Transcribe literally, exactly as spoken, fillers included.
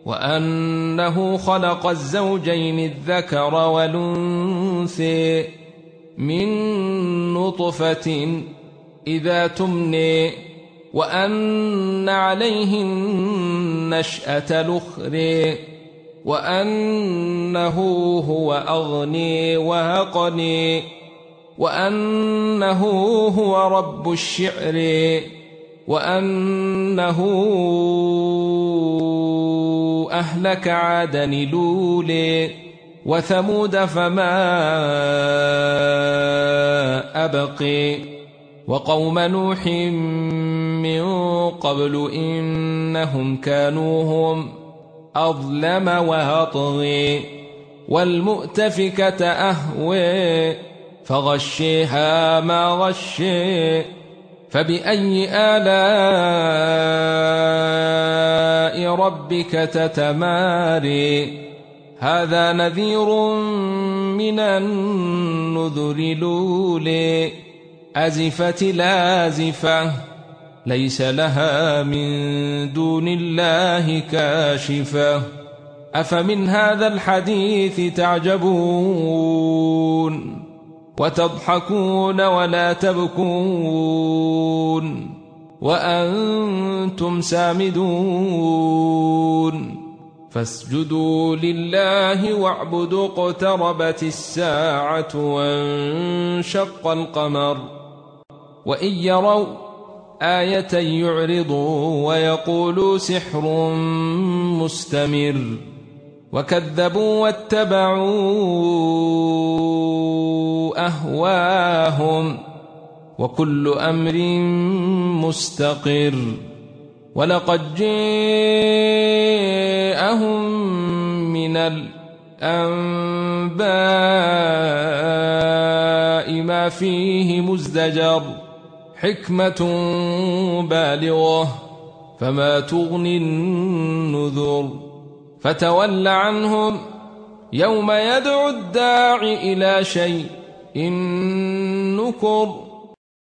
وأنه خلق الزوجين الذكر والأنثى من نطفة إذا تمني وأن عليه النشأة الأخرى وأنه هو أغني وأقني وأنه هو رب الشعر وأنه أهلك عادا الأولى وثمود فما أبقي وقوم نوح من قبل إنهم كانوا هم أظلم وأطغي والمؤتفكة أهوي فغشيها ما غشي فبأي آلاء ربك تتماري هذا نذير من النذر الأولى أزفت لازفة ليس لها من دون الله كاشفة أفمن هذا الحديث تعجبون وتضحكون ولا تبكون وأنتم سامدون فاسجدوا لله واعبدوا اقتربت الساعة وانشق القمر وإن يروا آية يعرضوا ويقولوا سحر مستمر وكذبوا واتبعوا أهواهم وكل أمر مستقر ولقد جاءهم من الأنباء ما فيه مزدجر حكمة بالغة فما تغني النذر فتول عنهم يوم يدعو الداع إلى شيء نكر